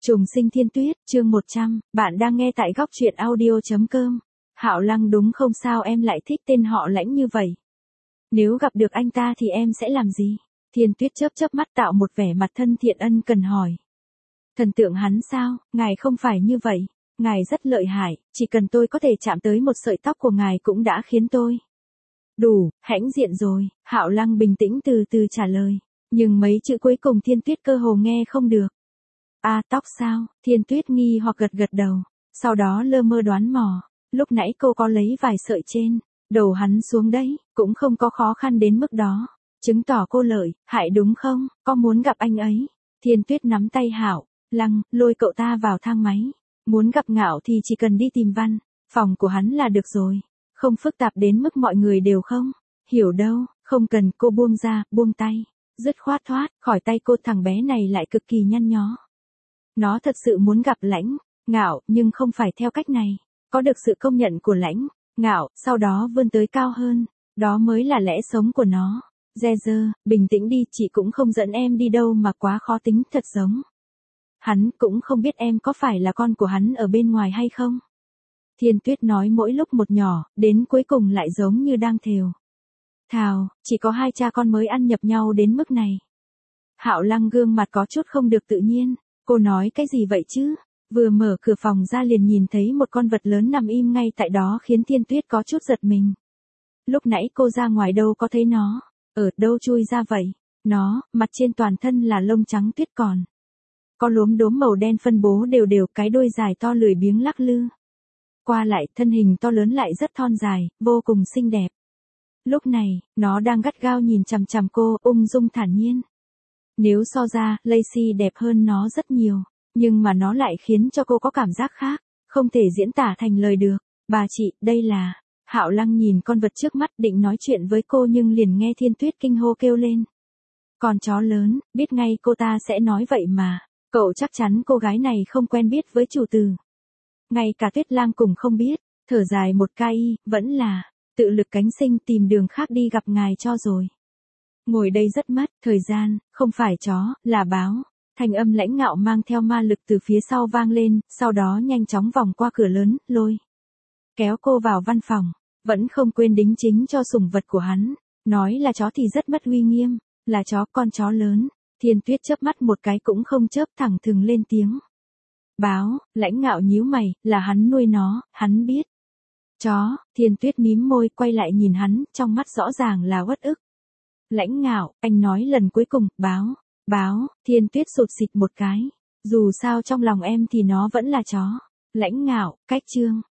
Trùng sinh thiên tuyết, chương 100, bạn đang nghe tại góc truyện audio.com. Hạo Lăng đúng không, sao em lại thích tên họ Lãnh như vậy? Nếu gặp được anh ta thì em sẽ làm gì? Thiên tuyết chớp chớp mắt tạo một vẻ mặt thân thiện ân cần hỏi. Thần tượng hắn sao, ngài không phải như vậy. Ngài rất lợi hại, chỉ cần tôi có thể chạm tới một sợi tóc của ngài cũng đã khiến tôi. Đủ, hãnh diện rồi, Hạo Lăng bình tĩnh từ từ trả lời. Nhưng mấy chữ cuối cùng Thiên tuyết cơ hồ nghe không được. À, tóc sao? Thiên tuyết nghi hoặc gật gật đầu. Sau đó lơ mơ đoán mò. Lúc nãy cô có lấy vài sợi trên đầu hắn xuống đấy, cũng không có khó khăn đến mức đó. Chứng tỏ cô lợi hại đúng không? Có muốn gặp anh ấy? Thiên tuyết nắm tay Hạo Lăng, lôi cậu ta vào thang máy. Muốn gặp Ngạo thì chỉ cần đi tìm văn phòng của hắn là được rồi. Không phức tạp đến mức mọi người đều không hiểu đâu. Không cần, cô buông ra, buông tay. Dứt khoát thoát khỏi tay cô. Thằng bé này lại cực kỳ nhăn nhó. Nó thật sự muốn gặp Lãnh Ngạo, nhưng không phải theo cách này. Có được sự công nhận của Lãnh Ngạo, sau đó vươn tới cao hơn. Đó mới là lẽ sống của nó. Jezer, bình tĩnh đi, chị cũng không dẫn em đi đâu mà quá khó tính, thật giống. Hắn cũng không biết em có phải là con của hắn ở bên ngoài hay không. Thiên tuyết nói mỗi lúc một nhỏ, đến cuối cùng lại giống như đang thều thào, chỉ có hai cha con mới ăn nhập nhau đến mức này. Hạo Lăng gương mặt có chút không được tự nhiên. Cô nói cái gì vậy chứ? Vừa mở cửa phòng ra liền nhìn thấy một con vật lớn nằm im ngay tại đó khiến Thiên tuyết có chút giật mình. Lúc nãy cô ra ngoài đâu có thấy nó. Ở đâu chui ra vậy? Nó, mặt trên toàn thân là lông trắng tuyết còn. Có lốm đốm màu đen phân bố đều đều, cái đuôi dài to lười biếng lắc lư. Qua lại, thân hình to lớn lại rất thon dài, vô cùng xinh đẹp. Lúc này, nó đang gắt gao nhìn chằm chằm cô, ung dung thản nhiên. Nếu so ra, Lacey đẹp hơn nó rất nhiều, nhưng mà nó lại khiến cho cô có cảm giác khác, không thể diễn tả thành lời được. Bà chị, đây là... Hạo Lăng nhìn con vật trước mắt định nói chuyện với cô nhưng liền nghe Thiên tuyết kinh hô kêu lên. Con chó lớn, biết ngay cô ta sẽ nói vậy mà. Cậu chắc chắn cô gái này không quen biết với chủ tử. Ngay cả Tuyết Lang cũng không biết, thở dài một cái, vẫn là tự lực cánh sinh, tìm đường khác đi gặp ngài cho rồi. Ngồi đây rất mất thời gian, không phải chó, là báo. Thanh âm Lãnh Ngạo mang theo ma lực từ phía sau vang lên, sau đó nhanh chóng vòng qua cửa lớn, lôi kéo cô vào văn phòng, vẫn không quên đính chính cho sủng vật của hắn. Nói là chó thì rất mất uy nghiêm, là chó, con chó lớn. Thiên tuyết chớp mắt một cái cũng không chớp, thẳng thừng lên tiếng. Báo, Lãnh Ngạo nhíu mày, là hắn nuôi nó, hắn biết. Chó, Thiên tuyết mím môi quay lại nhìn hắn, trong mắt rõ ràng là uất ức. Lãnh Ngạo, anh nói lần cuối cùng, báo, Thiên tuyết sụt xịt một cái. Dù sao trong lòng em thì nó vẫn là chó. Lãnh Ngạo, cách chương.